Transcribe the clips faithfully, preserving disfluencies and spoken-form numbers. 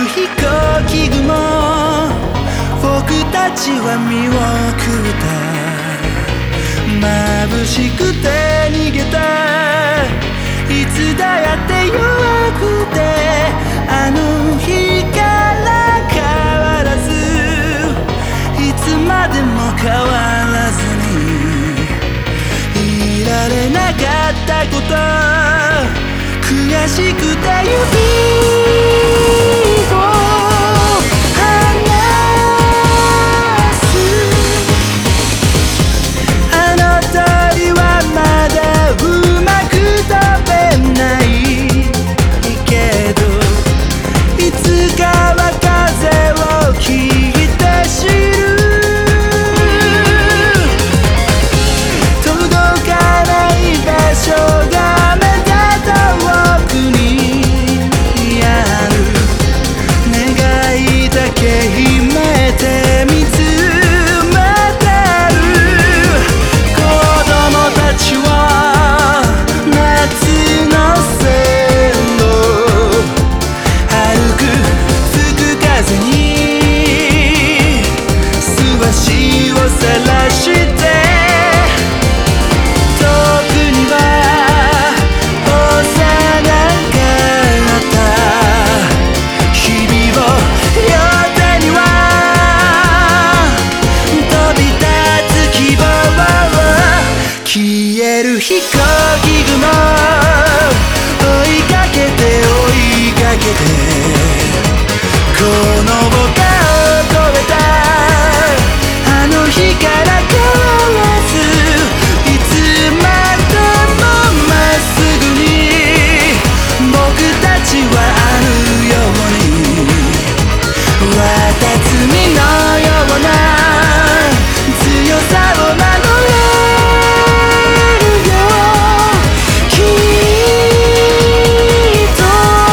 飛行機雲、僕たちは見送った。眩しくて逃げた。いつだって弱くて、あの日から変わらず、いつまでも変わらずにいられなかったこと、悔しくて指を離す。あの鳥はまだうまく飛べないけど、いつかは風を切って知る。届かない場所がまだ遠くにある。願いだけ秘めて見つめてる。子供たちは夏の線路歩く。吹く風に素足をさらして、遠くには幼かった日々を、両手には飛び立つ希望。消える飛行機雲、追いかけて追いかけて、この丘を越えた。あの日から変わらず、いつまでもまっすぐに、僕たちはあるように、綿摘みのような強さを守れるよ、きっと。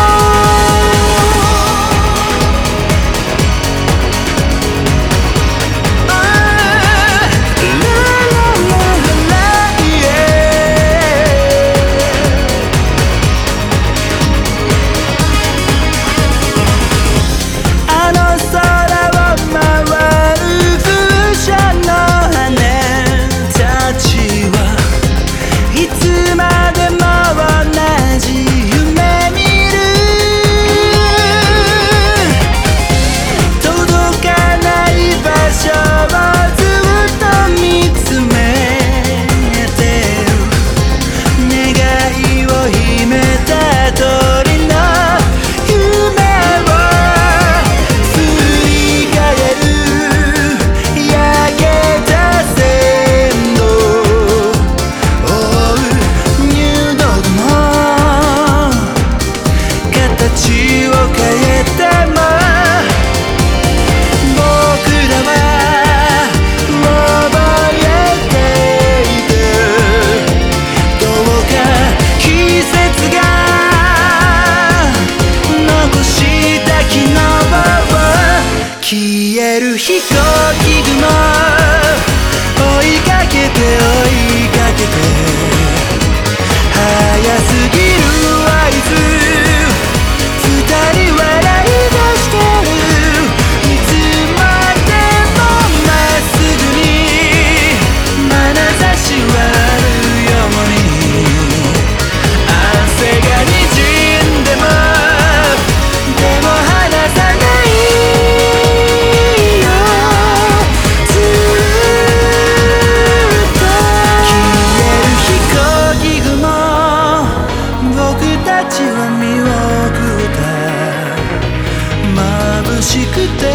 あの空を回る風車の羽たちは、いつまでも同じ夢見る。届かない場所をずっと見つめてる。願いを秘めた鳥の夢を振り返る。焼けた線路覆う入道雲、形を変えても僕らは覚えている。どうか季節が残した昨日を、消える飛行機雲、追いかけて追いかけて、早すぎる合図、二人笑い出してる。いつまでもまっすぐに、眼差しはあるように、汗がにじんでもでも離さないよ、ずっと。消える飛行機雲、僕たちは見送った。眩しくて